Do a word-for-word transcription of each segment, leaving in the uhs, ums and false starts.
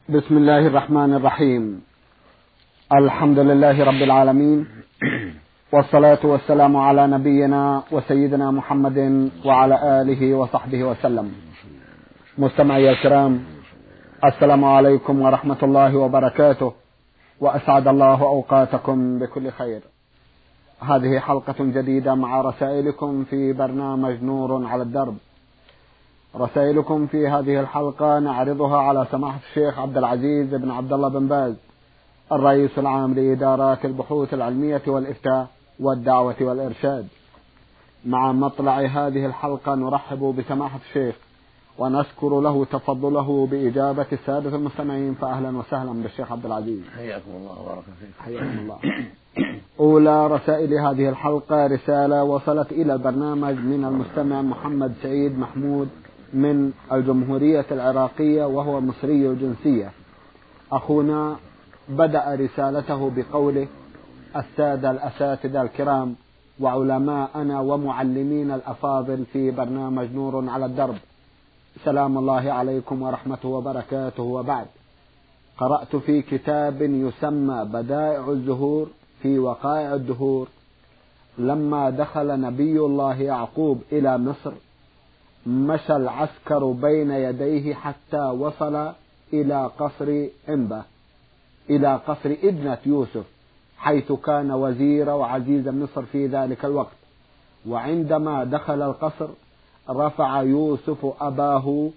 بسم الله الرحمن الرحيم. الحمد لله رب العالمين، والصلاة والسلام على نبينا وسيدنا محمد وعلى آله وصحبه وسلم. مستمعي الكرام، السلام عليكم ورحمة الله وبركاته، وأسعد الله أوقاتكم بكل خير. هذه حلقة جديدة مع رسائلكم في برنامج نور على الدرب. رسائلكم في هذه الحلقة نعرضها على سماحة الشيخ عبد العزيز بن عبد الله بن باز، الرئيس العام لإدارات البحوث العلمية والإفتاء والدعوة والإرشاد. مع مطلع هذه الحلقة نرحب بسماحة الشيخ ونشكر له تفضله بإجابة السادة المستمعين، فأهلا وسهلا بالشيخ عبد العزيز. حياكم الله وبارك فيك. حياكم الله. أولى رسائل هذه الحلقة رسالة وصلت إلى البرنامج من المستمع محمد سعيد محمود من الجمهورية العراقية، وهو مصري الجنسية. أخونا بدأ رسالته بقوله: السادة الأساتذة الكرام وعلماءنا ومعلمين الأفاضل في برنامج نور على الدرب، سلام الله عليكم ورحمته وبركاته. وبعد، قرأت في كتاب يسمى بدائع الزهور في وقائع الدهور: لما دخل نبي الله يعقوب إلى مصر مشى العسكر بين يديه حتى وصل إلى قصر إنبة إلى قصر ابنة يوسف، حيث كان وزير وعزيز مصر في ذلك الوقت. وعندما دخل القصر رفع يوسف أباه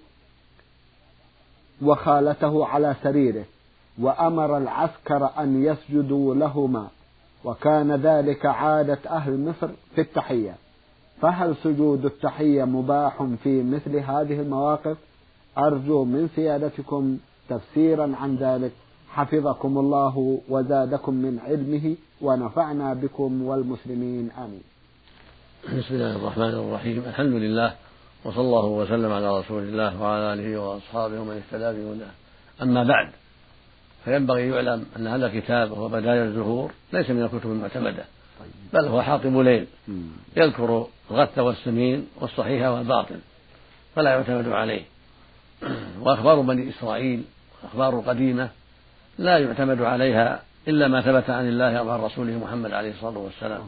وخالته على سريره وأمر العسكر أن يسجدوا لهما، وكان ذلك عادة أهل مصر في التحية. فهل سجود التحية مباح في مثل هذه المواقف؟ أرجو من سيادتكم تفسيرا عن ذلك، حفظكم الله وزادكم من علمه ونفعنا بكم والمسلمين، آمين. بسم الله الرحمن الرحيم. الحمد لله، وصلى الله وسلم على رسول الله وعلى آله وأصحابه ومن اهتدى بهداه. أما بعد، فينبغي يعلم أن هذا الكتاب وهو بدائع الزهور ليس من الكتب المعتمدة، بل هو حاطب ليل يذكر الغث والسمين والصحيح والباطل، فلا يعتمد عليه. وأخبار بني إسرائيل أخبار قديمة لا يعتمد عليها إلا ما ثبت عن الله أو عن رسوله محمد عليه الصلاة والسلام.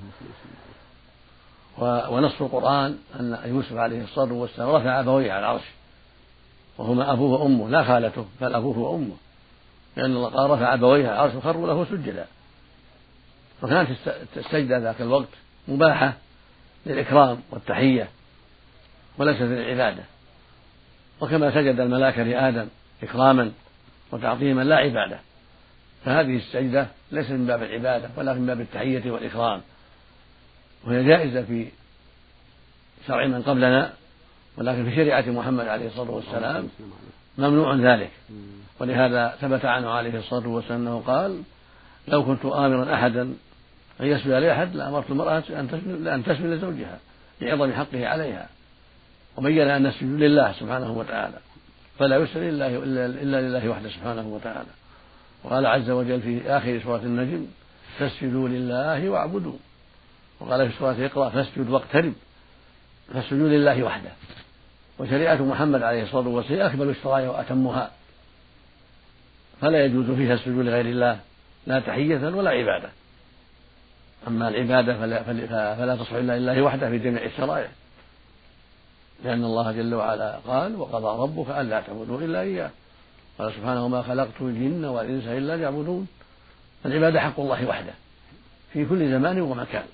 ونص القرآن أن يوسف عليه الصلاة والسلام رفع أبويه على العرش، وهما أبوه وأمه لا خالته، بل أبوه وأمه، لأن الله قال رفع أبويه على العرش وخروا له سجدا. وكانت السجدة ذاك الوقت مباحة للإكرام والتحية وليست للعبادة، وكما سجد الملائكة لآدم إكراما وتعظيما لا عبادة، فهذه السجدة ليست من باب العبادة ولكن من باب التحية والإكرام، وهي جائزة في شرع من قبلنا، ولكن في شريعة محمد عليه الصلاة والسلام ممنوع ذلك. ولهذا ثبت عنه عليه الصلاة والسلام أنه قال: لو كنت آمرا أحدا أن يسجد لأحد لأمرت المرأة أن تسجد لزوجها لعظم حقه عليها، وبين أن السجود لله سبحانه وتعالى، فلا يسجد إلا لله وحده سبحانه وتعالى. وقال عز وجل في آخر سورة النجم: فاسجدوا لله واعبدوا. وقال في سورة اقرأ: فاسجد واقترب. فالسجود لله وحده. وشريعة محمد عليه الصلاة والسلام أكمل الشرائع وأتمها، فلا يجوز فيها السجود لغير الله لا تحية ولا عبادة. أما العبادة فلا, فلا تصح إلا لله وحده في جميع الشرائع، لأن الله جل وعلا قال: وقضى ربك ألا تعبدوا إلا إياه. قال سبحانه: ما خلقت الجن والإنس إلا ليعبدون. العبادة حق الله وحده في كل زمان ومكان.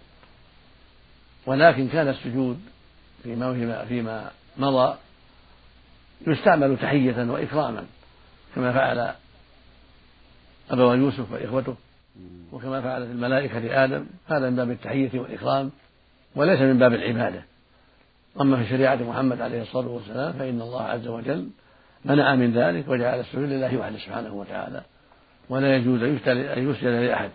ولكن كان السجود فيما, فيما مضى يستعمل تحية وإكراما، كما فعل أبو يوسف وإخوته، وكما فعلت الملائكة لآدم. هذا من باب التحية والإكرام وليس من باب العبادة. أما في شريعة محمد عليه الصلاة والسلام فإن الله عز وجل منع من ذلك وجعل السجود لله وحده سبحانه وتعالى، ولا يجوز أن يسجد لأحد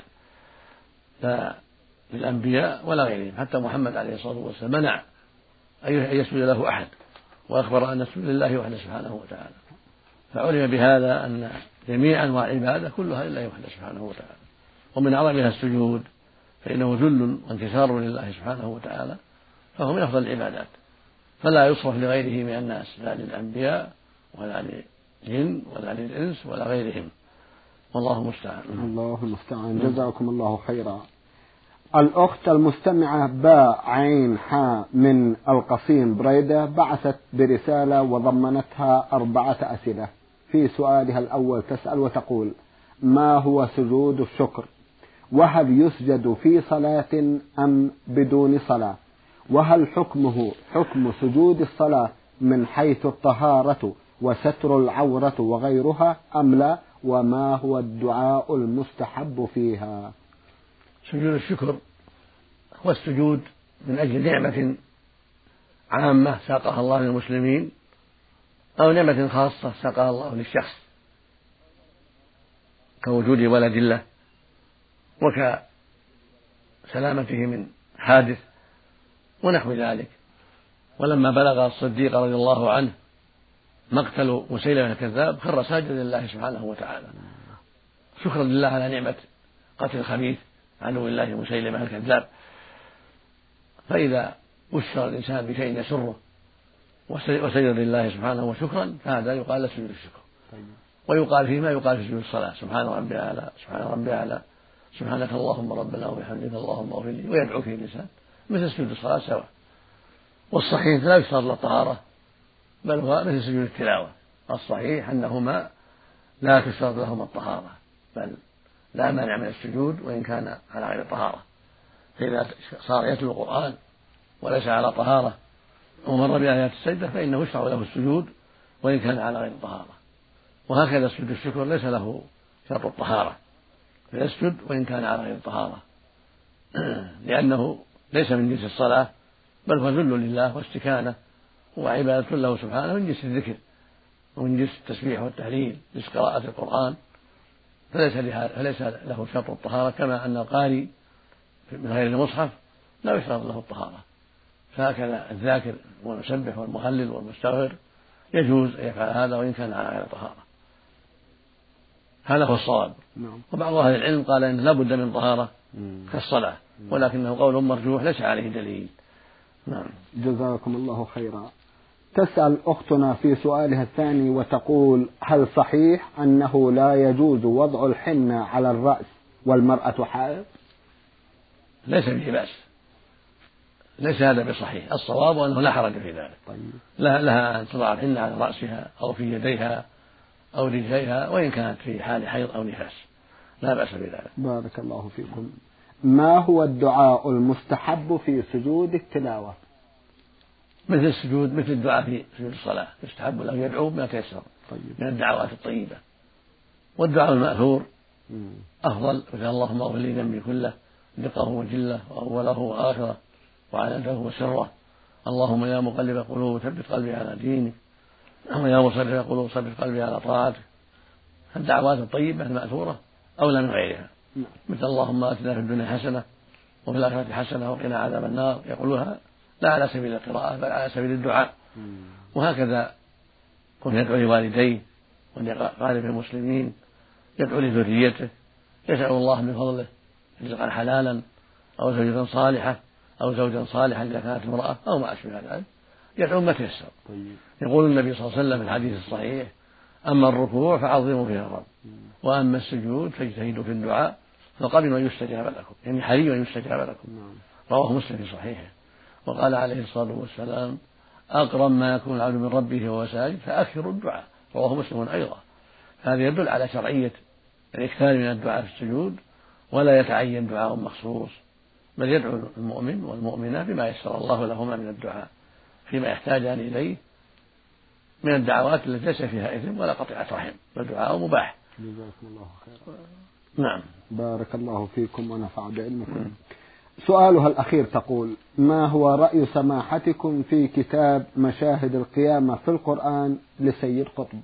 لا للأنبياء ولا غيرهم. حتى محمد عليه الصلاة والسلام منع أن يسجد له أحد، وأخبر أن السجود لله وحده سبحانه وتعالى. فعلم بهذا أن جميع أنواع العبادة كلها لله وحده سبحانه وتعالى، ومن أعظمها السجود، فإنه ذل وانكسار لله سبحانه وتعالى، فهو من أفضل العبادات، فلا يصرف لغيره من الناس، لا للأنبياء ولا للجن ولا للإنس ولا غيرهم، والله المستعان. الله المستعان. جزاكم الله خيرا. الأخت المستمعة باء عين حاء من القصيم بريدة بعثت برسالة وضمنتها أربعة أسئلة. في سؤالها الأول تسأل وتقول: ما هو سجود الشكر؟ وهل يسجد في صلاة أم بدون صلاة؟ وهل حكمه حكم سجود الصلاة من حيث الطهارة وستر العورة وغيرها أم لا؟ وما هو الدعاء المستحب فيها؟ سجود الشكر هو السجود من أجل نعمة عامة ساقها الله للمسلمين أو نعمة خاصة ساقها الله للشخص، كوجود ولد له وكسلامته من حادث ونحو ذلك. ولما بلغ الصديق رضي الله عنه مقتل مسيلمة الكذاب خر ساجدا لله سبحانه وتعالى شكرا لله على نعمة قتل الخبيث عدو الله مسيلمة الكذاب. فإذا بشر الإنسان بشيء يسره وسجد لله سبحانه وشكرا فهذا يقال له سجود الشكر. ويقال فيما يقال في سجود الصلاة: سبحان ربي أعلى، سبحان ربي أعلى، سبحانك اللهم ربنا وبحمدك اللهم اغفر لي، ويدعو فيه الإنسان مثل سجود الصلاة سواء. والصحيح لا يشترط له الطهارة، بل هو مثل سجود التلاوة. الصحيح أنهما لا تشترط لهما الطهارة، بل لا مانع من السجود وإن كان على غير طهارة. فإذا صار يتلو القرآن وليس على طهارة ومر بآيات السجدة فإنه يشرع له السجود وإن كان على غير طهارة. وهكذا سجود الشكر ليس له شرط الطهارة، فيسجد وإن كان على غير طهارة لأنه ليس من جنس الصلاة، بل هو ذل لله واستكانة وعبادة له سبحانه من جنس الذكر ومن جنس التسبيح والتهليل، جنس قراءة القرآن، فليس فليس له شرط الطهارة، كما أن القارئ من غير المصحف لا يشترط له الطهارة. فهكذا الذاكر والمسبح والمهلل والمستغفر يجوز أن يفعل هذا وإن كان على غير طهارة. هذا هو الصواب. وبعض أهل العلم قال إن لا بد من طهارة كالصلاة، ولكنه قول مرجوح ليس عليه دليل. نعم. جزاكم الله خيرا. تسأل أختنا في سؤالها الثاني وتقول: هل صحيح أنه لا يجوز وضع الحنة على الرأس والمرأة حائض؟ ليس به بأس، ليس هذا بصحيح. الصواب أنه لا حرج في ذلك. طيب. لها أن تضع الحنة على رأسها أو في يديها أو رجليها وإن كانت في حال حيض أو نفاس، لا بأس بذلك. بارك الله فيكم. ما هو الدعاء المستحب في سجود التلاوة؟ مثل السجود مثل الدعاء في سجود الصلاة، يستحب له يدعو بما تيسر طيب. من الدعوات الطيبة. والدعاء المأثور أفضل: مثل اللهم اغفر لي ذنبي كله دقه وجله وأوله وآخره وعلانته وسره، اللهم يا مقلب القلوب ثبت قلبي على دينك، ويا مصرف القلوب ثبت قلبي على طاعتك. الدعوات الطيبة المأثورة أولى من غيرها، مثل اللهم آتنا في الدنيا حسنة وفي الآخرة حسنة وقنا عذاب النار، يقولها لا على سبيل القراءة بل على سبيل الدعاء. وهكذا كن يدعو لوالديه ولأقارب المسلمين، يدعو لذريته، يسأل الله من فضله رزقا حلالا أو زوجة صالحة أو زوجا صالحا إذا كانت امرأة أو ما أشبه ذلك، يدعو ما تيسر. يقول النبي صلى الله عليه وسلم في الحديث الصحيح: أما الركوع فعظموا فيه الرب، وأما السجود فاجتهدوا في الدعاء فقبلوا أن يستجاب لكم، يعني حري أن يستجاب لكم. رواه مسلم في صحيحه. وقال عليه الصلاة والسلام: أقرب ما يكون العبد من ربه وهو ساجد فأكثروا الدعاء. رواه مسلم أيضا. هذا يدل على شرعية الإكثار من الدعاء في السجود، ولا يتعين دعاء مخصوص، بل يدعو المؤمن والمؤمنة بما يسر الله لهما من الدعاء فيما يحتاجان إليه من الدعوات التي ليس فيها إثم ولا قطيعة رحم، بل دعاء مباح. جزاكم الله خيرا. نعم. بارك الله فيكم ونفع بعلمكم. سؤالها الأخير تقول: ما هو رأي سماحتكم في كتاب مشاهد القيامة في القرآن لسيد قطب؟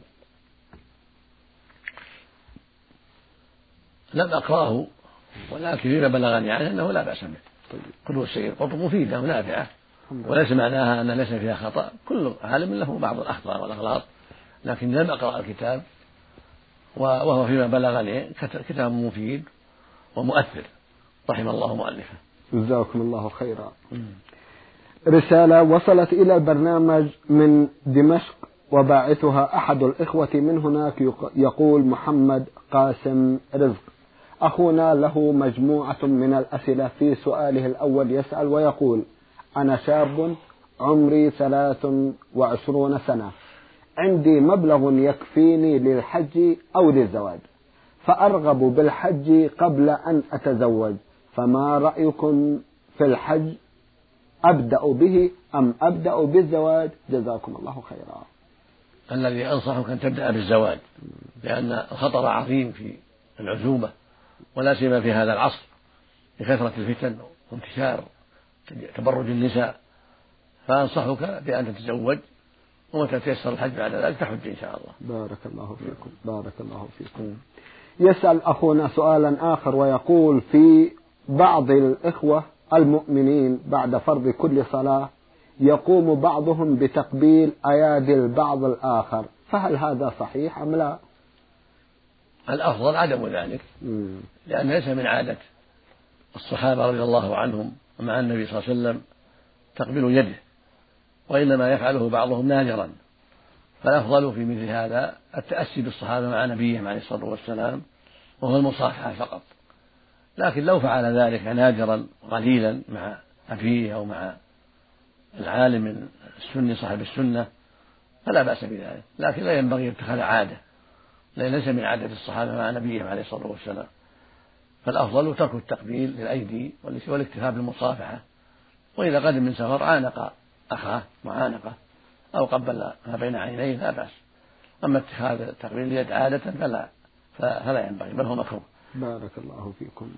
لم أقرأه، ولكن فيما بلغني عنه أنه لا بأس به. كتب السيد قطب مفيدة ونافعة، وليس معناها أن ليس فيها خطأ، كل عالم له بعض الأخطاء والأغلاط، لكن لم أقرأ الكتاب، وهو فيما بلغني كتاب مفيد ومؤثر، رحم الله مؤلفه. جزاكم الله خيرا. رسالة وصلت إلى البرنامج من دمشق وباعثها أحد الإخوة من هناك يقول محمد قاسم رزق. أخونا له مجموعة من الأسئلة. في سؤاله الأول يسأل ويقول: أنا شاب عمري ثلاث وعشرون سنة، عندي مبلغ يكفيني للحج أو للزواج، فأرغب بالحج قبل أن أتزوج، فما رأيكم في الحج؟ أبدأ به أم أبدأ بالزواج؟ جزاكم الله خيرا. الذي أنصحك أن تبدأ بالزواج، لأن الخطر عظيم في العزوبة، ولا سيما في هذا العصر بكثرة الفتن وانتشار تبرج النساء، فأنصحك بأن تتزوج، ومتى تيسر الحج بعد ذلك تحج إن شاء الله. بارك الله فيكم. بارك الله فيكم. يسأل أخونا سؤالا آخر ويقول: في بعض الإخوة المؤمنين بعد فرض كل صلاة يقوم بعضهم بتقبيل أيادي البعض الآخر، فهل هذا صحيح أم لا؟ الأفضل عدم ذلك، لأن ليس من عادة الصحابة رضي الله عنهم ومع النبي صلى الله عليه وسلم تقبيل يده، وإنما يفعله بعضهم نادرا، فالأفضل في مثل هذا التأسي بالصحابة مع نبيهم عليه الصلاة والسلام، وهو المصافحة فقط. لكن لو فعل ذلك نادرا قليلا مع أبيه أو مع العالم السني صاحب السنة فلا بأس بذلك، لكن لا ينبغي اتخاذ عادة، لأن ليس من عادة الصحابة مع نبيهم عليه الصلاة والسلام. فالأفضل ترك التقبيل للأيدي والاكتفاء بالمصافحة، وإذا قدم من سفر عانق أخاه معانقة أو قبل ما بين عينيه لا بأس. أما اتخاذ التقبيل اليد عادة فلا فلا ينبغي، بل هو مكروه. بارك الله فيكم.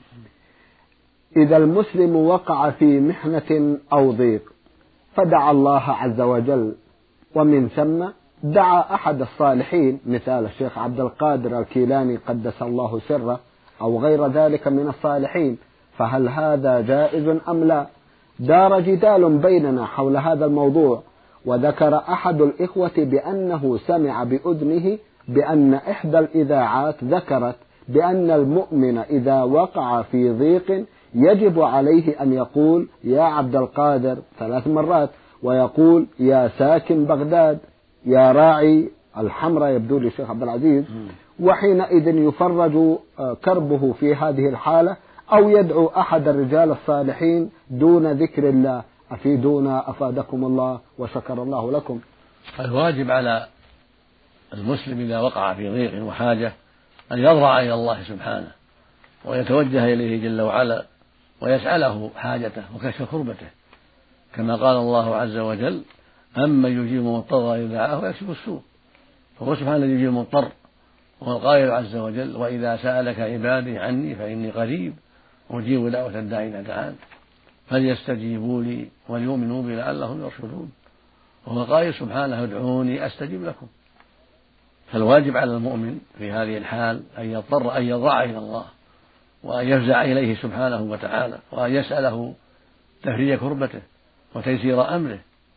إذا المسلم وقع في محنة أو ضيق فدعا الله عز وجل، ومن ثم دعا أحد الصالحين مثال الشيخ عبد القادر الكيلاني قدس الله سره أو غير ذلك من الصالحين، فهل هذا جائز أم لا؟ دار جدال بيننا حول هذا الموضوع، وذكر أحد الإخوة بأنه سمع بأذنه بأن إحدى الإذاعات ذكرت بأن المؤمن إذا وقع في ضيق يجب عليه أن يقول يا عبد القادر ثلاث مرات، ويقول يا ساكن بغداد، يا راعي الحمراء يبدو لي الشيخ عبد العزيز، وحينئذ يفرج كربه في هذه الحالة، أو يدعو أحد الرجال الصالحين دون ذكر الله. أفيدونا أفادكم الله وشكر الله لكم. الواجب على المسلم إذا وقع في ضيق وحاجة أن يضرع إلى الله سبحانه ويتوجه إليه جل وعلا ويسأله حاجته وكشف كربته، كما قال الله عز وجل: أما يجيب المضطر إذا دعاه ويكشف السوء. فهو سبحانه الذي يجيب المضطر، وهو القائل عز وجل: وإذا سألك عبادي عني فإني قريب أجيب دعوة الداعي إذا دعان فليستجيبوا لي وليؤمنوا بي لعلهم يرشدون. وهو القائل سبحانه: ادعوني أستجب لكم. فالواجب على المؤمن في هذه الحال أن يضطر أن يضرع إلى الله وأن يفزع إليه سبحانه وتعالى، وأن يسأله تفريج كربته وتيسير أمره.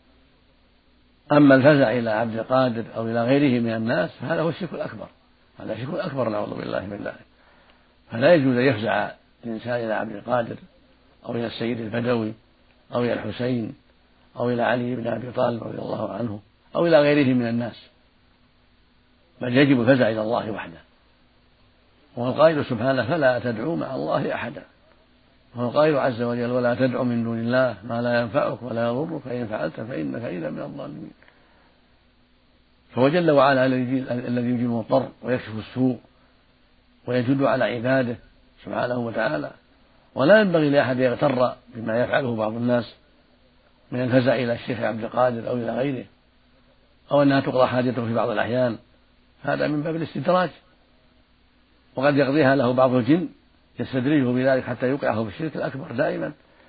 أما الفزع إلى عبد القادر أو إلى غيره من الناس فهذا هو الشرك الأكبر، هذا شرك أكبر نعوذ بالله من ذلك. فلا يجوز أن يفزع الإنسان إلى عبد القادر أو إلى السيد البدوي أو إلى الحسين أو إلى علي بن أبي طالب رضي الله عنه أو إلى غيره من الناس، بل يجب الفزع إلى الله وحده. وهو القائل سبحانه: فلا تدعوا مع الله أحدا. وهو القائل عز وجل: ولا تدعوا من دون الله ما لا ينفعك ولا يضرك فإن فعلت فإنك إذا من الظالمين. فهو جل وعلا الذي يجيب المضطر ويكشف السوء ويجد على عباده سبحانه وتعالى، ولا ينبغي لأحد يغتر بما يفعله بعض الناس من الفزع إلى الشيخ عبد القادر أو إلى غيره، أو أنها تقضى حاجته في بعض الأحيان، هذا من باب الاستدراج، وقد يقضيها له بعض الجن يستدرجه بذلك حتى يوقعه في الشرك الأكبر دائما.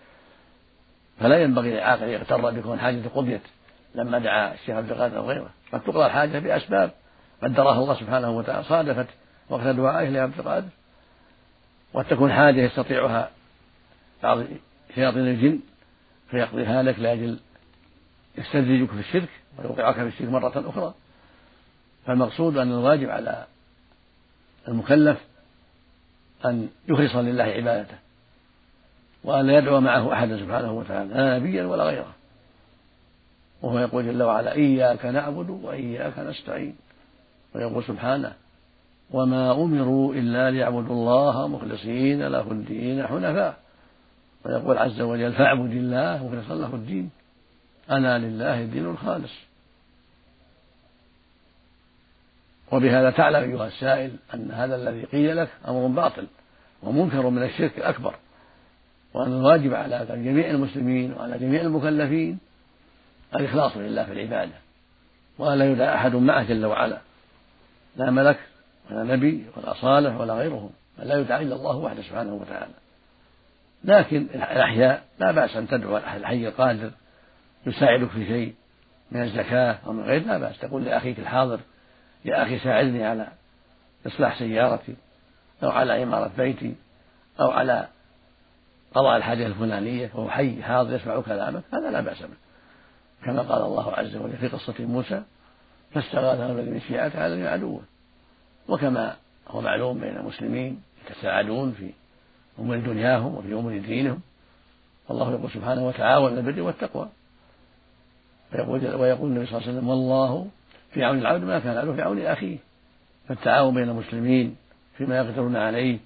فلا ينبغي للعاقل يغتر بكون حاجته قضيت لما دعا الشيخ عبد القادر أو غيره، قد تقضى الحاجة بأسباب قدرها الله سبحانه وتعالى صادفت وقت دعائه لعبد القادر، وتكون حاجة يستطيعها بعض شياطين الجن فيقضيها لك لأجل يستدرجك في الشرك ويوقعك في الشرك مرة أخرى. فالمقصود أن الواجب على المكلف أن يخلص لله عبادته، وأن لا يدعو معه أحدا سبحانه وتعالى لا نبيا ولا غيره، وهو يقول جل وعلا إياك نعبد وإياك نستعين، ويقول سبحانه وما أمروا إلا ليعبدوا الله مخلصين له الدين حنفاء، ويقول عز وجل فاعبد الله مخلصا له الدين أنا لله الدين الخالص. وبهذا تعلم أيها السائل أن هذا الذي قيل لك أمر باطل ومنكر من الشرك الأكبر، وأن الواجب على جميع المسلمين وعلى جميع المكلفين الإخلاص لله في العبادة، وأن لا يدعى أحد معه جل وعلا، لا ملك ولا نبي ولا صالح ولا غيرهم، بل لا يدعى إلا الله وحده سبحانه وتعالى. لكن الأحياء لا بأس أن تدعو الحي القادر يساعدك في شيء من الزكاة أو من غير، لا بأس تقول لأخيك الحاضر يا أخي ساعدني على إصلاح سيارتي أو على عمارة بيتي أو على قضاء الحاجة الفلانية، وهو حي حاضر يسمع كلامك، هذا لا بأس به، كما قال الله عز وجل في قصة موسى فاستغاثه الذي من شيعته على الذي عدوه. وكما هو معلوم بين المسلمين يتساعدون في أمور دنياهم وفي أمور دينهم، والله يقول سبحانه وتعاون على البر والتقوى، ويقول, ويقول النبي صلى الله عليه وسلم والله في عون العبد ما كان العبد في عون أخيه. فالتعاون بين المسلمين فيما يقدرون عليه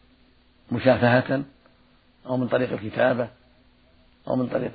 مشافهة أو من طريق الكتابة أو من طريق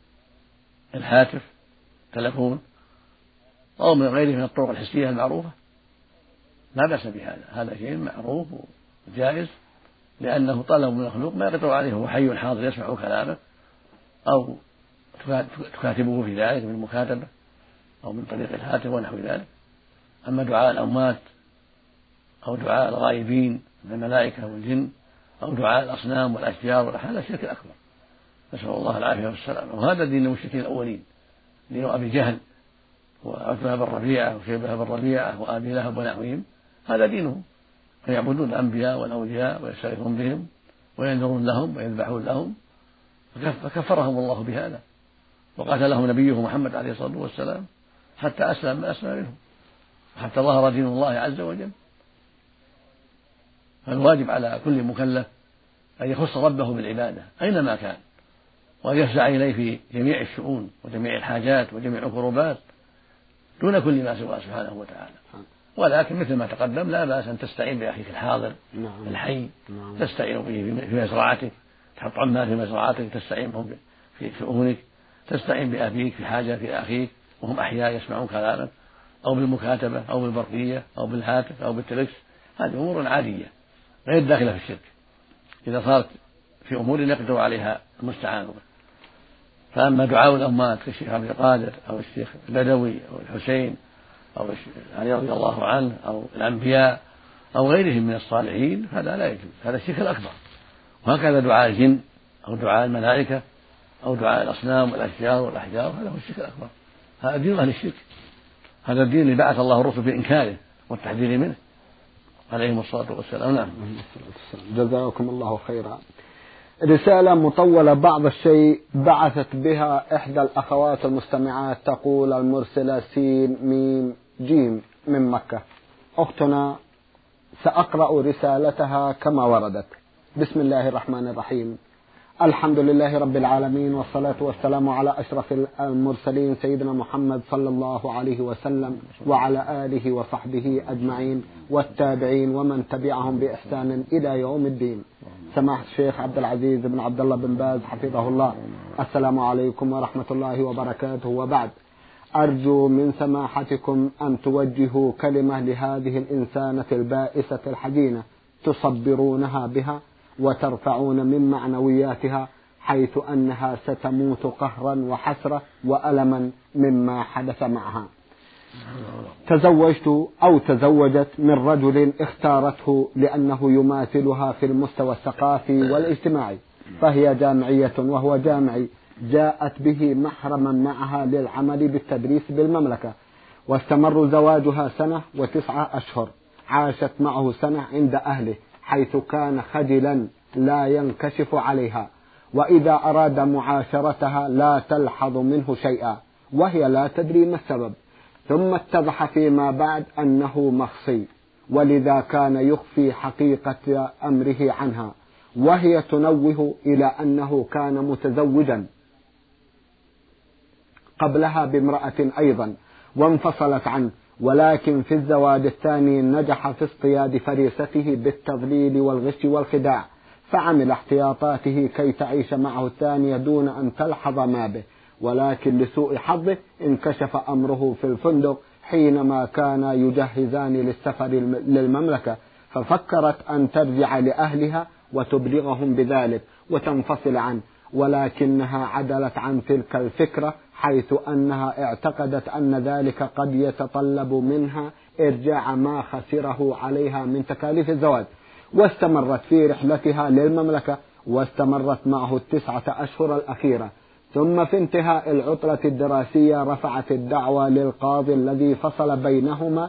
الهاتف تلفون أو من غيره من الطرق الحسية المعروفة لا بأس بهذا، هذا شيء معروف وجائز، لأنه طلب من المخلوق ما يقدر عليه، هو حي حاضر يسمع كلامك أو تكاتبه في ذلك من المكاتبة أو من طريق الهاتف ونحو ذلك. أما دعاء الأموات أو دعاء الغائبين من الملائكة والجن أو دعاء الأصنام والأشجار والأحياء هذا الشرك الأكبر، نسأل الله العافية والسلامة. وهذا دين المشركين الأولين، دين أبي جهل وعتبة بن ربيعة وشيبة بن ربيعة وأبي لهب ونحوهم، هذا دينهم، فيعبدون الأنبياء والأولياء ويستغيثون بهم وينذرون لهم ويذبحون لهم، فكفرهم الله بهذا وقاتلهم نبيه محمد عليه الصلاة والسلام حتى أسلم ما أسلم منهم وحتى ظهر دين الله عز وجل. فالواجب على كل مكلف أن يخص ربه بالعبادة أينما كان، وأن يفزع إليه في جميع الشؤون وجميع الحاجات وجميع الكربات دون كل ما سواه سبحانه وتعالى. ولكن مثل ما تقدم لا بأس أن تستعين بأخيك الحاضر نعم. الحي نعم. تستعين به في مزرعتك، تحط عمال في مزرعتك تستعين بهم في شؤونك، تستعين بأبيك في حاجة في أخيك وهم أحياء يسمعون كلامك، أو بالمكاتبة أو بالبرقية أو بالهاتف أو بالتلكس، هذه أمور عادية غير داخلة في الشرك إذا صارت في أمور يقدر عليها المستعان. فأما دعاء الأموات كالشيخ عبد القادر أو الشيخ البدوي أو الحسين أو علي رضي الله عنه أو الأنبياء أو غيرهم من الصالحين هذا لا يجوز، هذا الشرك الأكبر. وهكذا دعاء الجن أو دعاء الملائكة أو دعاء الأصنام والأشجار والأحجار هذا هو الشرك الأكبر، هذا دين أهل الشرك، هذا الدين اللي بعث الله الرسل بإنكاره والتحذير منه عليهم الصلاة والسلام. نعم. جزاكم الله خيرا. رسالة مطولة بعض الشيء بعثت بها إحدى الأخوات المستمعات، تقول المرسلة سين ميم جيم من مكة: أختنا سأقرأ رسالتها كما وردت. بسم الله الرحمن الرحيم. الحمد لله رب العالمين، والصلاة والسلام على أشرف المرسلين سيدنا محمد صلى الله عليه وسلم وعلى آله وصحبه أجمعين والتابعين ومن تبعهم بإحسان إلى يوم الدين. سماحة الشيخ عبد العزيز بن عبد الله بن باز حفظه الله، السلام عليكم ورحمة الله وبركاته. وبعد، أرجو من سماحتكم أن توجهوا كلمة لهذه الإنسانة البائسة الحزينة تصبرونها بها وترفعون من معنوياتها، حيث أنها ستموت قهرا وحسرة وألما مما حدث معها. تزوجت أو تزوجت من رجل اختارته لأنه يماثلها في المستوى الثقافي والاجتماعي، فهي جامعية وهو جامعي، جاءت به محرما معها للعمل بالتدريس بالمملكة، واستمر زواجها سنة وتسعة أشهر. عاشت معه سنة عند أهله، حيث كان خجلا لا ينكشف عليها، وإذا أراد معاشرتها لا تلحظ منه شيئا، وهي لا تدري ما السبب. ثم اتضح فيما بعد أنه مخصي، ولذا كان يخفي حقيقة أمره عنها، وهي تنوه إلى أنه كان متزوجا قبلها بامرأة أيضا وانفصلت عنه، ولكن في الزواج الثاني نجح في اصطياد فريسته بالتضليل والغش والخداع، فعمل احتياطاته كي تعيش معه الثانية دون أن تلحظ ما به، ولكن لسوء حظه انكشف أمره في الفندق حينما كان يجهزان للسفر للمملكة، ففكرت أن ترجع لأهلها وتبلغهم بذلك وتنفصل عنه، ولكنها عدلت عن تلك الفكرة حيث أنها اعتقدت أن ذلك قد يتطلب منها إرجاع ما خسره عليها من تكاليف الزواج، واستمرت في رحلتها للمملكة واستمرت معه التسعة أشهر الأخيرة. ثم في انتهاء العطلة الدراسية رفعت الدعوى للقاضي الذي فصل بينهما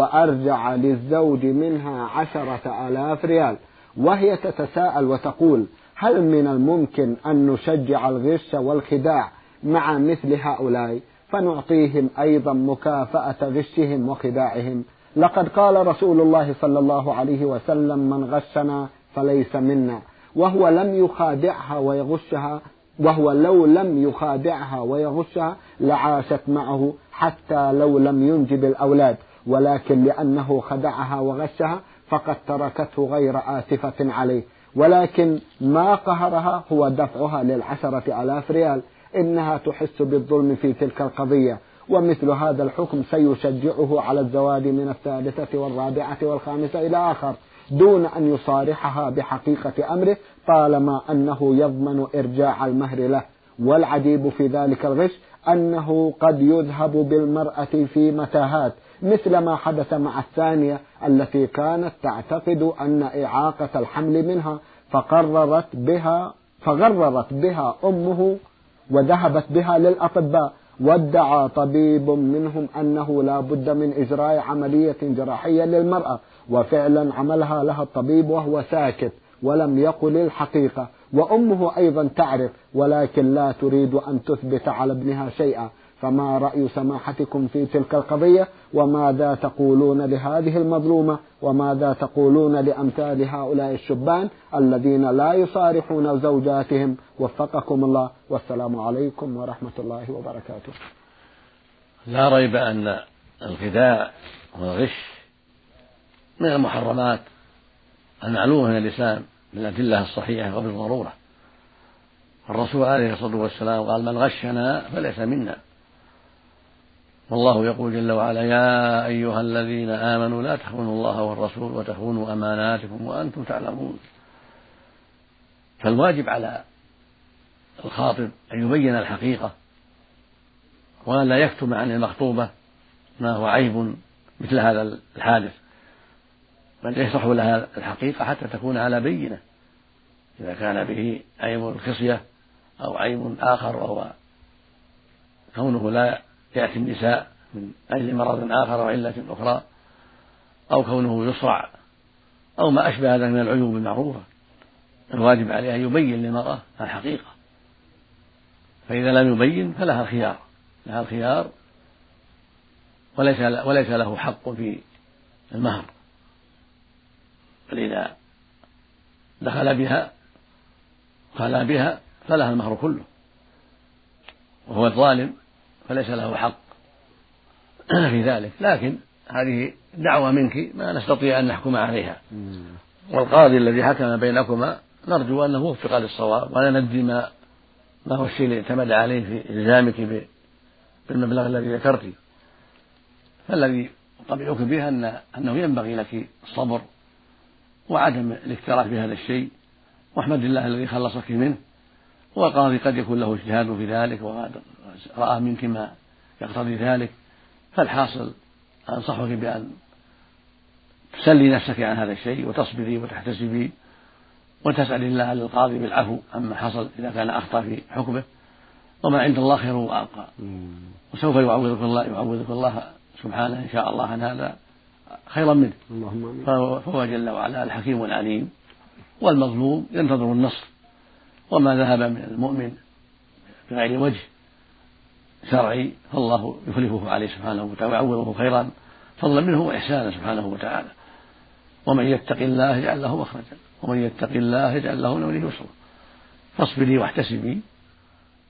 وأرجع للزوج منها عشرة آلاف ريال، وهي تتساءل وتقول: هل من الممكن أن نشجع الغش والخداع مع مثل هؤلاء فنعطيهم أيضا مكافأة غشهم وخداعهم؟ لقد قال رسول الله صلى الله عليه وسلم: من غشنا فليس منا. وهو لم يخادعها ويغشها وهو لو لم يخادعها ويغشها لعاشت معه حتى لو لم ينجب الأولاد، ولكن لأنه خدعها وغشها فقد تركته غير آسفة عليه، ولكن ما قهرها هو دفعها للعشرة آلاف ريال. إنها تحس بالظلم في تلك القضية، ومثل هذا الحكم سيشجعه على الزواج من الثالثة والرابعة والخامسة إلى آخر دون أن يصارحها بحقيقة أمره، طالما أنه يضمن إرجاع المهر له. والعجيب في ذلك الغش أنه قد يذهب بالمرأة في متاهات، مثل ما حدث مع الثانية التي كانت تعتقد أن إعاقة الحمل منها فقررت بها فغررت بها أمه وذهبت بها للأطباء، وادعى طبيب منهم أنه لا بد من إجراء عملية جراحية للمرأة، وفعلا عملها لها الطبيب وهو ساكت ولم يقل الحقيقة، وأمه أيضا تعرف ولكن لا تريد أن تثبت على ابنها شيئا. فما رأي سماحتكم في تلك القضية؟ وماذا تقولون لهذه المظلومة؟ وماذا تقولون لأمثال هؤلاء الشبان الذين لا يصارحون زوجاتهم؟ وفقكم الله، والسلام عليكم ورحمة الله وبركاته. لا ريب أن الخداع والغش من المحرمات المعلومة من الإسلام بالأدلة الصحيحة وبالضرورة. الرسول عليه الصلاة والسلام قال: من غشنا فليس منا. والله يقول جل وعلا: يا أيها الذين آمنوا لا تخونوا الله والرسول وتخونوا أماناتكم وأنتم تعلمون. فالواجب على الخاطب أن يبين الحقيقة وأن لا يكتم عن المخطوبة ما هو عيب مثل هذا الحادث، بل يشرح لها الحقيقة حتى تكون على بينة. إذا كان به عيب الخصية أو عيب آخر وهو كونه لا يأتي النساء من أجل مرض آخر وعلة أخرى، أو كونه يصرع أو ما أشبه ذلك من العيوب المعروفة، الواجب عليه أن يبين للمرأة الحقيقة. فإذا لم يبين فلها الخيار لها الخيار وليس وليس له حق في المهر، بل إذا دخل بها خلا بها فلها المهر كله، وهو الظالم فليس له حق في ذلك. لكن هذه دعوة منك ما نستطيع أن نحكم عليها، والقاضي الذي حكم بينكما نرجو أنه وفق للصواب، ولا ندري ما ما هو الشيء الذي اعتمد عليه في إلزامك بالمبلغ الذي ذكرت. فالذي طبيعك به أن أنه ينبغي لك الصبر وعدم الاكتراث بهذا الشيء، واحمد الله الذي خلصك منه. والقاضي قد يكون له اجتهاد في ذلك ورأى منك ما يقتضي ذلك، فالحاصل أنصحك بأن تسلي نفسك عن هذا الشيء وتصبري وتحتسبي وتسأل الله للقاضي بالعفو عما حصل إذا كان أخطأ في حكمه، وما عند الله خير وأبقى، وسوف يعوضك الله يعوضك الله سبحانه إن شاء الله عن هذا خيرا منه. فهو جل وعلا الحكيم العليم، والمظلوم ينتظر النصر، وما ذهب من المؤمن بغير وجه شرعي فالله يخلفه عليه سبحانه وتعالى ويعوضه خيرا فضلا منه وإحسانا سبحانه وتعالى. ومن يتق الله يجعل له مخرجا ومن يتق الله يجعل له من أمره يسرا. فاصبري واحتسبي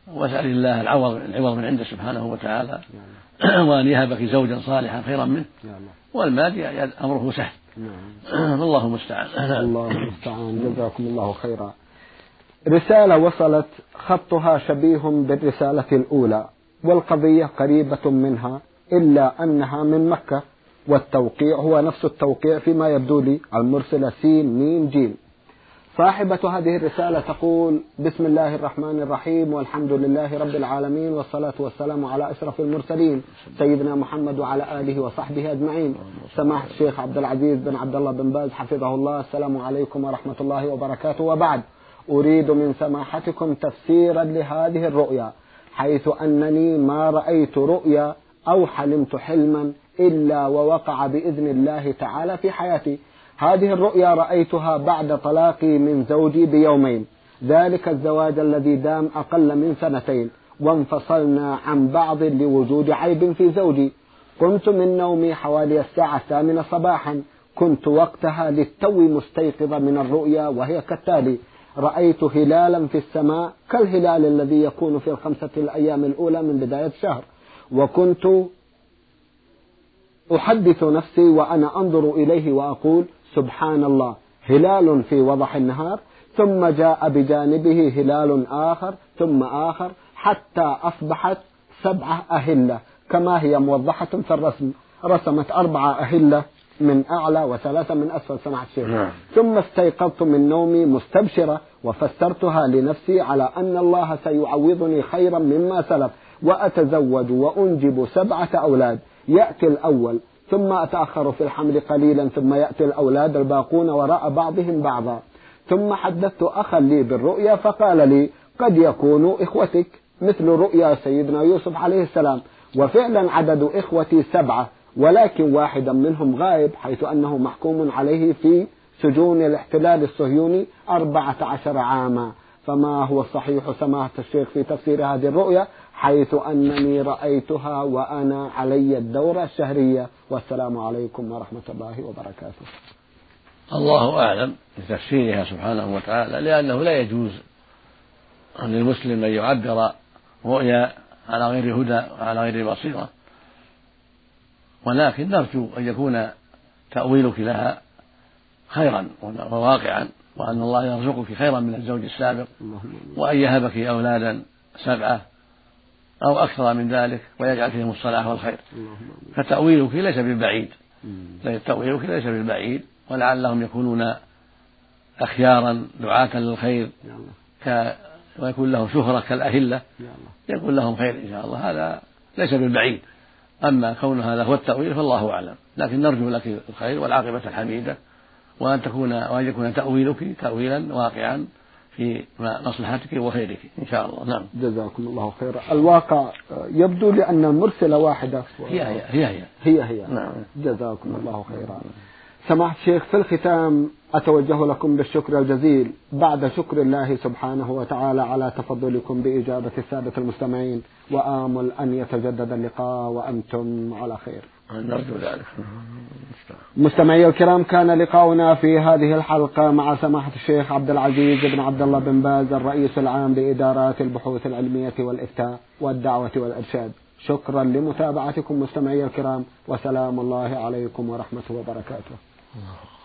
واسأل الله العوض العوض من عنده سبحانه وتعالى وأن يهبك زوجا صالحا خيرا منه، والمال أمره سهل. الله المستعان. الله المستعان. جزاكم الله خيرا. رسالة وصلت خطها شبيه بالرسالة الأولى والقضية قريبة منها إلا أنها من مكة، والتوقيع هو نفس التوقيع فيما يبدو لي، المرسلة سين ميم جيم. صاحبة هذه الرسالة تقول: بسم الله الرحمن الرحيم، والحمد لله رب العالمين، والصلاة والسلام على أشرف المرسلين سيدنا محمد وعلى آله وصحبه أجمعين. سماحة الشيخ عبد العزيز بن عبد الله بن باز حفظه الله، السلام عليكم ورحمة الله وبركاته. وبعد، أريد من سماحتكم تفسيرا لهذه الرؤيا، حيث أنني ما رأيت رؤيا أو حلمت حلما إلا ووقع بإذن الله تعالى في حياتي. هذه الرؤيا رأيتها بعد طلاقي من زوجي بيومين، ذلك الزواج الذي دام أقل من سنتين، وانفصلنا عن بعض لوجود عيب في زوجي. قمت من نومي حوالي الساعة الثامنة صباحا، كنت وقتها للتو مستيقظة من الرؤيا، وهي كالتالي: رأيت هلالا في السماء كالهلال الذي يكون في الخمسة الأيام الأولى من بداية الشهر، وكنت أحدث نفسي وأنا أنظر إليه وأقول: سبحان الله، هلال في وضح النهار، ثم جاء بجانبه هلال آخر ثم آخر، حتى أصبحت سبعة أهلة كما هي موضحة في الرسم. رسمت أربعة أهلة من أعلى وثلاثة من أسفل سماحة الشيخ. ثم استيقظت من نومي مستبشرة، وفسرتها لنفسي على أن الله سيعوضني خيرا مما سلف، وأتزوج وأنجب سبعة أولاد، يأتي الأول ثم أتأخر في الحمل قليلا، ثم يأتي الأولاد الباقون وراء بعضهم بعضا. ثم حدثت أخا لي بالرؤيا فقال لي: قد يكون إخوتك مثل رؤيا سيدنا يوسف عليه السلام. وفعلا عدد إخوتي سبعة، ولكن واحدا منهم غائب، حيث أنه محكوم عليه في سجون الاحتلال الصهيوني أربعة عشر عاما. فما هو الصحيح سماحة الشيخ في تفسير هذه الرؤيا، حيث أنني رأيتها وأنا علي الدورة الشهرية؟ والسلام عليكم ورحمة الله وبركاته. الله أعلم بتفسيرها سبحانه وتعالى، لأنه لا يجوز للمسلم أن يعبر رؤيا على غير هدى وعلى غير بصيرة، ولكن نرجو أن يكون تأويلك لها خيرا وواقعا، وأن الله يرزقك خيرا من الزوج السابق، وأن يهبك أولادا سبعة أو أكثر من ذلك، ويجعل فيهم الصلاح والخير. فتأويلك ليس بالبعيد، تأويلك ليس بالبعيد، ولعلهم يكونون أخيارا دعاة للخير ويكون لهم شهرة كالأهلة، يكون لهم خير إن شاء الله، هذا ليس بالبعيد. أما كون هذا هو التأويل فالله أعلم، لكن نرجو لك الخير والعاقبة الحميدة، وأن تكون وأن يكون تأويلك تأويلا واقعا في مصلحتك وخيرك إن شاء الله. نعم. جزاكم الله خيرا. الواقع يبدو لأن المرسلة واحدة. هي هي هي هي, هي, هي. نعم. جزاكم الله خيرا. سماحة الشيخ، في الختام أتوجه لكم بالشكر الجزيل بعد شكر الله سبحانه وتعالى على تفضلكم بإجابة السادة المستمعين، وآمل أن يتجدد اللقاء وأنتم على خير. نرجو ذلك. مستمعي الكرام، كان لقاؤنا في هذه الحلقة مع سماحة الشيخ عبد العزيز بن عبد الله بن باز، الرئيس العام لإدارات البحوث العلمية والإفتاء والدعوة والإرشاد. شكرا لمتابعتكم مستمعي الكرام، وسلام الله عليكم ورحمة وبركاته.